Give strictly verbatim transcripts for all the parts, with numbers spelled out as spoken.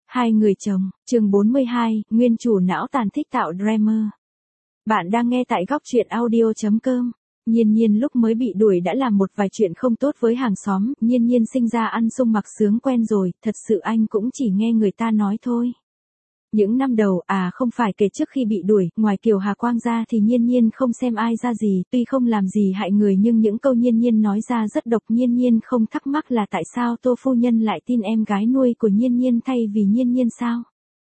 Hai người chồng, chương bốn mươi hai, nguyên chủ não tàn thích tạo drama. Bạn đang nghe tại góc truyện audio chấm com. Nhiên Nhiên lúc mới bị đuổi đã làm một vài chuyện không tốt với hàng xóm, Nhiên Nhiên sinh ra ăn sung mặc sướng quen rồi, thật sự anh cũng chỉ nghe người ta nói thôi. Những năm đầu, à không phải kể trước khi bị đuổi, ngoài Kiều Hà Quang ra thì Nhiên Nhiên không xem ai ra gì, tuy không làm gì hại người nhưng những câu Nhiên Nhiên nói ra rất độc. Nhiên Nhiên không thắc mắc là tại sao Tô phu nhân lại tin em gái nuôi của Nhiên Nhiên thay vì Nhiên Nhiên sao?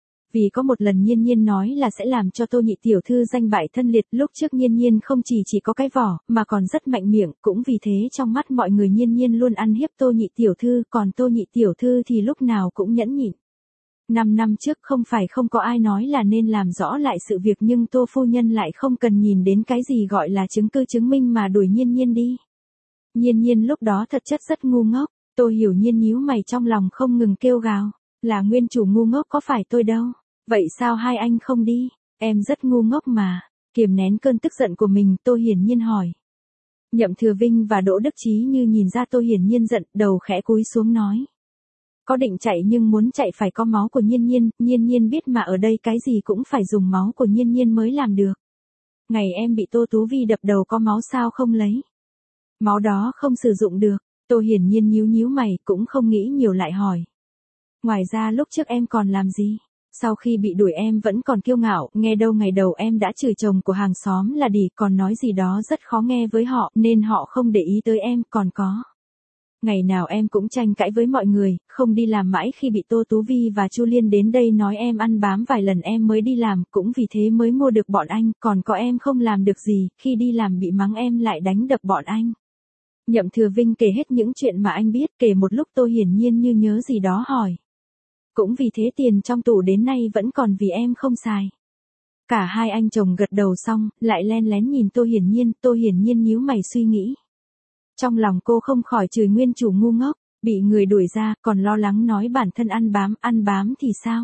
Vì có một lần Nhiên Nhiên nói là sẽ làm cho Tô nhị tiểu thư danh bại thân liệt, lúc trước Nhiên Nhiên không chỉ chỉ có cái vỏ, mà còn rất mạnh miệng, cũng vì thế trong mắt mọi người Nhiên Nhiên luôn ăn hiếp Tô nhị tiểu thư, còn Tô nhị tiểu thư thì lúc nào cũng nhẫn nhịn. Năm năm trước không phải không có ai nói là nên làm rõ lại sự việc nhưng Tô phu nhân lại không cần nhìn đến cái gì gọi là chứng cứ chứng minh mà đuổi Nhiên Nhiên đi. Nhiên Nhiên lúc đó thật chất rất ngu ngốc, Tô Hiểu Nhiên nhíu mày trong lòng không ngừng kêu gào, là nguyên chủ ngu ngốc có phải tôi đâu, vậy sao hai anh không đi, em rất ngu ngốc mà, kiềm nén cơn tức giận của mình Tô Hiển Nhiên hỏi. Nhậm Thừa Vinh và Đỗ Đức Chí như nhìn ra Tô Hiển Nhiên giận, đầu khẽ cúi xuống nói. Có định chạy nhưng muốn chạy phải có máu của Nhiên Nhiên, Nhiên Nhiên biết mà ở đây cái gì cũng phải dùng máu của Nhiên Nhiên mới làm được. Ngày em bị Tô Tú Vi đập đầu có máu sao không lấy? Máu đó không sử dụng được, Tô Hiển Nhiên nhíu nhíu mày cũng không nghĩ nhiều lại hỏi. Ngoài ra lúc trước em còn làm gì? Sau khi bị đuổi em vẫn còn kiêu ngạo, nghe đâu ngày đầu em đã chửi chồng của hàng xóm là đỉ, còn nói gì đó rất khó nghe với họ nên họ không để ý tới em, còn có. Ngày nào em cũng tranh cãi với mọi người, không đi làm mãi khi bị Tô Tú Vi và Chu Liên đến đây nói em ăn bám vài lần em mới đi làm, cũng vì thế mới mua được bọn anh, còn có em không làm được gì, khi đi làm bị mắng em lại đánh đập bọn anh. Nhậm Thừa Vinh kể hết những chuyện mà anh biết, kể một lúc Tô Hiển Nhiên như nhớ gì đó hỏi. Cũng vì thế tiền trong tủ đến nay vẫn còn vì em không xài. Cả hai anh chồng gật đầu xong, lại len lén nhìn Tô Hiển Nhiên, Tô Hiển Nhiên nhíu mày suy nghĩ. Trong lòng cô không khỏi chửi nguyên chủ ngu ngốc, bị người đuổi ra, còn lo lắng nói bản thân ăn bám, ăn bám thì sao?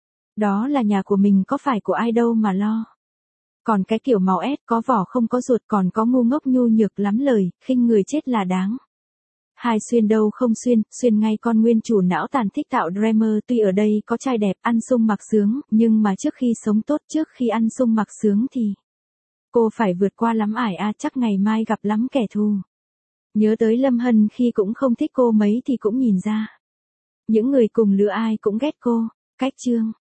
Đó là nhà của mình có phải của ai đâu mà lo. Còn cái kiểu màu ép có vỏ không có ruột còn có ngu ngốc nhu nhược lắm lời, khinh người chết là đáng. Hai xuyên đâu không xuyên, xuyên ngay con nguyên chủ não tàn thích tạo drama tuy ở đây có trai đẹp ăn sung mặc sướng, nhưng mà trước khi sống tốt trước khi ăn sung mặc sướng thì cô phải vượt qua lắm ải a chắc ngày mai gặp lắm kẻ thù. Nhớ tới Lâm Hân khi cũng không thích cô mấy thì cũng nhìn ra. Những người cùng lứa ai cũng ghét cô, cách chương.